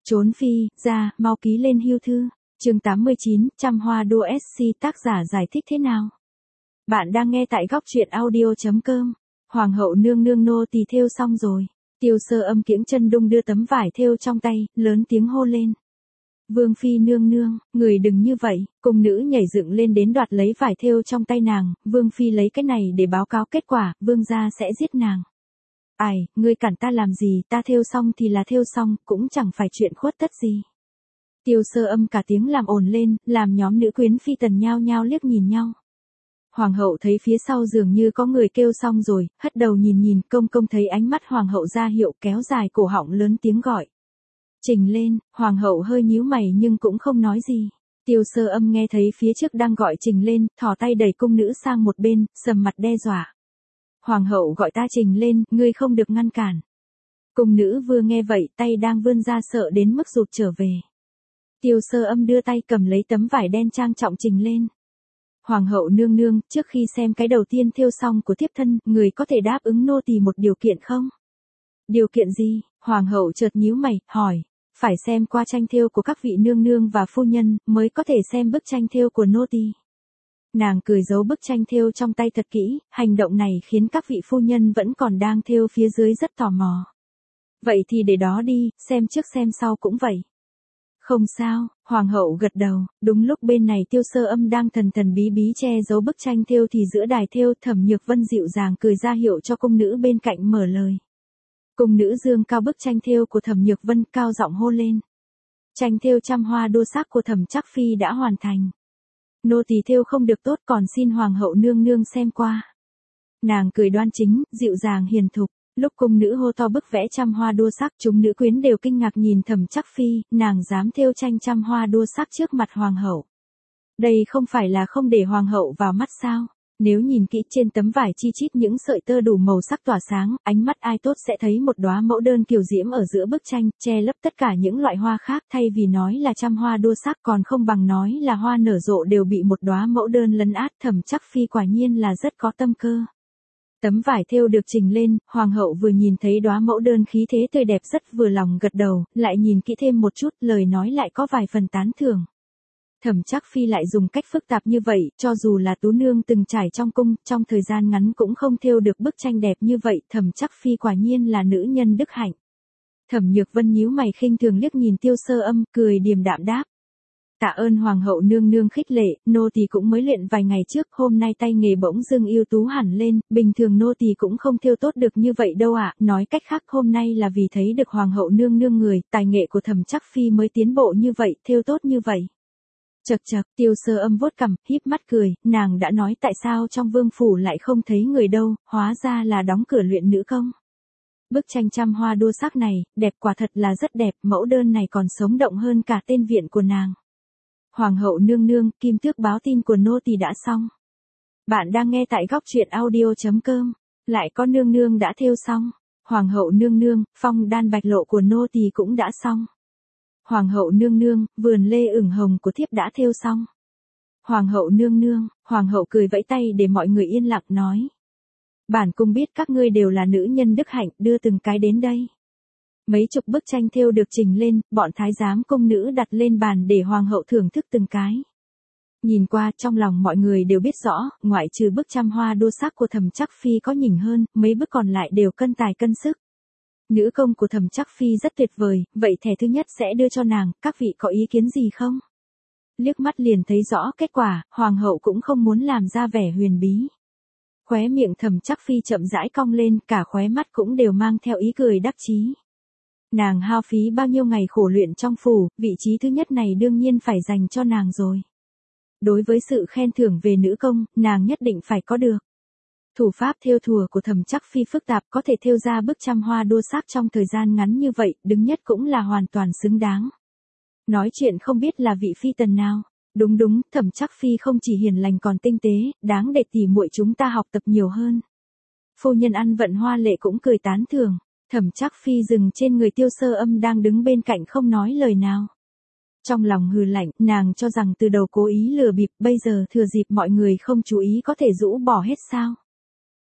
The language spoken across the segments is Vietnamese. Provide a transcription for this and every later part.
Trốn phi, ra, mau ký lên hưu thư. Chương 89, Trăm Hoa Đua SC, tác giả giải thích thế nào? Bạn đang nghe tại góc truyện audio.com. Hoàng hậu nương nương nô tỳ thêu xong rồi. Tiêu Sơ Âm kiễng chân đung đưa tấm vải thêu trong tay, lớn tiếng hô lên. Vương phi nương nương, người đừng như vậy. Cung nữ nhảy dựng lên đến đoạt lấy vải thêu trong tay nàng. Vương phi lấy cái này để báo cáo kết quả, vương gia sẽ giết nàng. Ai, ngươi cản ta làm gì, ta thêu xong thì là thêu xong, cũng chẳng phải chuyện khuất tất gì. Tiêu Sơ Âm cả tiếng làm ồn lên, làm nhóm nữ quyến phi tần nhao nhao liếc nhìn nhau. Hoàng hậu thấy phía sau dường như có người kêu xong rồi, hất đầu nhìn, công công thấy ánh mắt hoàng hậu ra hiệu, kéo dài cổ họng lớn tiếng gọi. Trình lên, hoàng hậu hơi nhíu mày nhưng cũng không nói gì. Tiêu Sơ Âm nghe thấy phía trước đang gọi trình lên, thò tay đẩy cung nữ sang một bên, sầm mặt đe dọa. Hoàng hậu gọi ta trình lên, ngươi không được ngăn cản. Cung nữ vừa nghe vậy, tay đang vươn ra sợ đến mức rụt trở về. Tiêu Sơ Âm đưa tay cầm lấy tấm vải đen trang trọng trình lên. Hoàng hậu nương nương, trước khi xem cái đầu tiên thêu xong của thiếp thân, người có thể đáp ứng nô tỳ một điều kiện không? Điều kiện gì? Hoàng hậu chợt nhíu mày, hỏi. Phải xem qua tranh thêu của các vị nương nương và phu nhân, mới có thể xem bức tranh thêu của nô tỳ. Nàng cười giấu bức tranh thêu trong tay thật kỹ, hành động này khiến các vị phu nhân vẫn còn đang thêu phía dưới rất tò mò. Vậy thì để đó đi, xem trước xem sau cũng vậy. Không sao, hoàng hậu gật đầu. Đúng lúc bên này Tiêu Sơ Âm đang thần thần bí bí che giấu bức tranh thêu thì giữa đài thêu Thẩm Nhược Vân dịu dàng cười ra hiệu cho cung nữ bên cạnh mở lời. Cung nữ dương cao bức tranh thêu của Thẩm Nhược Vân, cao giọng hô lên. Tranh thêu trăm hoa đua sắc của Thẩm Trắc Phi đã hoàn thành. Nô tỳ thêu không được tốt, còn xin hoàng hậu nương nương xem qua. Nàng cười đoan chính, dịu dàng hiền thục. Lúc cung nữ hô to bức vẽ trăm hoa đua sắc, chúng nữ quyến đều kinh ngạc nhìn Thẩm Trắc Phi, nàng dám thêu tranh trăm hoa đua sắc trước mặt hoàng hậu. Đây không phải là không để hoàng hậu vào mắt sao? Nếu nhìn kỹ trên tấm vải chi chít những sợi tơ đủ màu sắc tỏa sáng, ánh mắt ai tốt sẽ thấy một đóa mẫu đơn kiều diễm ở giữa bức tranh, che lấp tất cả những loại hoa khác, thay vì nói là trăm hoa đua sắc còn không bằng nói là hoa nở rộ đều bị một đóa mẫu đơn lấn át. Thẩm Trắc Phi quả nhiên là rất có tâm cơ. Tấm vải thêu được trình lên, hoàng hậu vừa nhìn thấy đóa mẫu đơn khí thế tươi đẹp rất vừa lòng gật đầu, lại nhìn kỹ thêm một chút, lời nói lại có vài phần tán thưởng. Thẩm Trắc Phi lại dùng cách phức tạp như vậy, cho dù là tú nương từng trải trong cung, trong thời gian ngắn cũng không thêu được bức tranh đẹp như vậy, Thẩm Trắc Phi quả nhiên là nữ nhân đức hạnh. Thẩm Nhược Vân nhíu mày khinh thường liếc nhìn Tiêu Sơ Âm, cười điềm đạm đáp. Tạ ơn hoàng hậu nương nương khích lệ, nô tỳ cũng mới luyện vài ngày trước, hôm nay tay nghề bỗng dưng ưu tú hẳn lên, bình thường nô tỳ cũng không thêu tốt được như vậy đâu ạ, nói cách khác hôm nay là vì thấy được hoàng hậu nương nương người, tài nghệ của Thẩm Trắc Phi mới tiến bộ như vậy, thêu tốt như vậy. Chậc chậc, Tiêu Sơ Âm vuốt cằm, híp mắt cười, nàng đã nói tại sao trong vương phủ lại không thấy người đâu, hóa ra là đóng cửa luyện nữ công. Bức tranh trăm hoa đua sắc này, đẹp quả thật là rất đẹp, mẫu đơn này còn sống động hơn cả tên viện của nàng. Hoàng hậu nương nương, kim tước báo tin của nô tỳ đã xong. Bạn đang nghe tại góc truyện audio.com. Lại có nương nương đã thêu xong. Hoàng hậu nương nương, phong đan bạch lộ của nô tỳ cũng đã xong. Hoàng hậu nương nương, vườn lê ửng hồng của thiếp đã thêu xong. Hoàng hậu nương nương, hoàng hậu cười vẫy tay để mọi người yên lặng nói. Bản cung biết các ngươi đều là nữ nhân đức hạnh, đưa từng cái đến đây. Mấy chục bức tranh thêu được trình lên, bọn thái giám cung nữ đặt lên bàn để hoàng hậu thưởng thức từng cái. Nhìn qua, trong lòng mọi người đều biết rõ, ngoại trừ bức trăm hoa đua sắc của Thẩm Trắc Phi có nhỉnh hơn, mấy bức còn lại đều cân tài cân sức. Nữ công của Thẩm Trắc Phi rất tuyệt vời, vậy thẻ thứ nhất sẽ đưa cho nàng, các vị có ý kiến gì không? Liếc mắt liền thấy rõ kết quả, hoàng hậu cũng không muốn làm ra vẻ huyền bí. Khóe miệng Thẩm Trắc Phi chậm rãi cong lên, cả khóe mắt cũng đều mang theo ý cười đắc chí. Nàng hao phí bao nhiêu ngày khổ luyện trong phủ, vị trí thứ nhất này đương nhiên phải dành cho nàng rồi. Đối với sự khen thưởng về nữ công, nàng nhất định phải có được. Thủ pháp thêu thùa của Thẩm Trắc Phi phức tạp, có thể thêu ra bức trăm hoa đua sắc trong thời gian ngắn như vậy, đứng nhất cũng là hoàn toàn xứng đáng. Nói chuyện không biết là vị phi tần nào. Đúng, Thẩm Trắc Phi không chỉ hiền lành còn tinh tế, đáng để tỉ muội chúng ta học tập nhiều hơn. Phu nhân Ăn Vận Hoa Lệ cũng cười tán thưởng. Thẩm Trắc Phi dừng trên người Tiêu Sơ Âm đang đứng bên cạnh không nói lời nào. Trong lòng hừ lạnh, nàng cho rằng từ đầu cố ý lừa bịp, bây giờ thừa dịp mọi người không chú ý có thể rũ bỏ hết sao?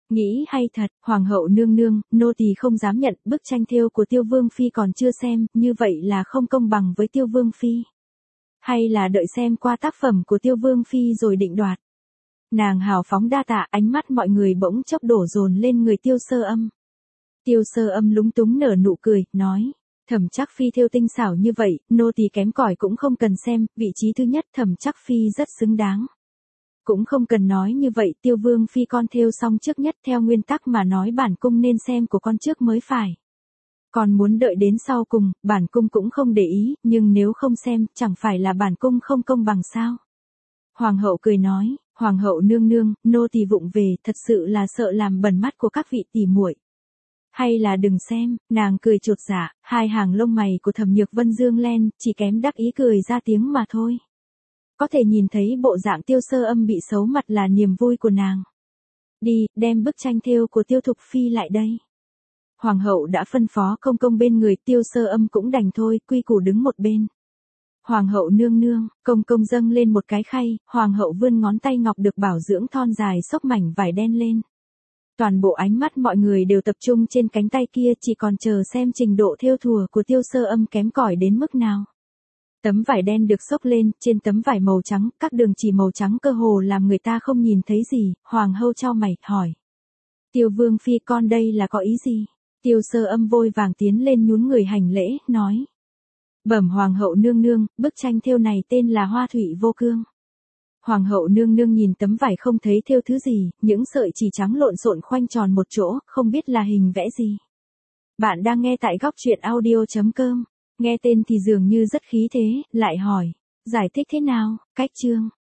Nghĩ hay thật, hoàng hậu nương nương, nô tỳ không dám nhận, bức tranh thêu của Tiêu Vương phi còn chưa xem, như vậy là không công bằng với Tiêu Vương phi. Hay là đợi xem qua tác phẩm của Tiêu Vương phi rồi định đoạt. Nàng hào phóng đa tạ, ánh mắt mọi người bỗng chốc đổ dồn lên người Tiêu Sơ Âm. Tiêu Sơ Âm lúng túng nở nụ cười, nói: Thẩm Trắc phi thêu tinh xảo như vậy, nô tỳ kém cỏi cũng không cần xem, vị trí thứ nhất Thẩm Trắc phi rất xứng đáng. Cũng không cần nói như vậy, Tiêu Vương phi con thêu xong trước nhất, theo nguyên tắc mà nói bản cung nên xem của con trước mới phải. Còn muốn đợi đến sau cùng, bản cung cũng không để ý, nhưng nếu không xem, chẳng phải là bản cung không công bằng sao? Hoàng hậu cười nói: Hoàng hậu nương nương, nô tỳ vụng về, thật sự là sợ làm bẩn mắt của các vị tỷ muội. Hay là đừng xem, nàng cười chột dạ, hai hàng lông mày của Thẩm Nhược Vân dương lên, chỉ kém đắc ý cười ra tiếng mà thôi. Có thể nhìn thấy bộ dạng Tiêu Sơ Âm bị xấu mặt là niềm vui của nàng. Đi, đem bức tranh thêu của Tiêu Thục phi lại đây. Hoàng hậu đã phân phó công công bên người, Tiêu Sơ Âm cũng đành thôi, quy củ đứng một bên. Hoàng hậu nương nương, công công dâng lên một cái khay, hoàng hậu vươn ngón tay ngọc được bảo dưỡng thon dài xốc mảnh vải đen lên. Toàn bộ ánh mắt mọi người đều tập trung trên cánh tay kia, chỉ còn chờ xem trình độ thêu thùa của Tiêu Sơ Âm kém cỏi đến mức nào. Tấm vải đen được xốc lên, trên tấm vải màu trắng, các đường chỉ màu trắng cơ hồ làm người ta không nhìn thấy gì, hoàng hậu chau mày, hỏi. Tiêu Vương phi con đây là có ý gì? Tiêu Sơ Âm vội vàng tiến lên nhún người hành lễ, nói. Bẩm hoàng hậu nương nương, bức tranh thêu này tên là Hoa Thủy Vô Cương. Hoàng hậu nương nương nhìn tấm vải không thấy thêu thứ gì, những sợi chỉ trắng lộn xộn khoanh tròn một chỗ, không biết là hình vẽ gì. Bạn đang nghe tại góc truyện audio.com. Nghe tên thì dường như rất khí thế, lại hỏi, giải thích thế nào, cách chương.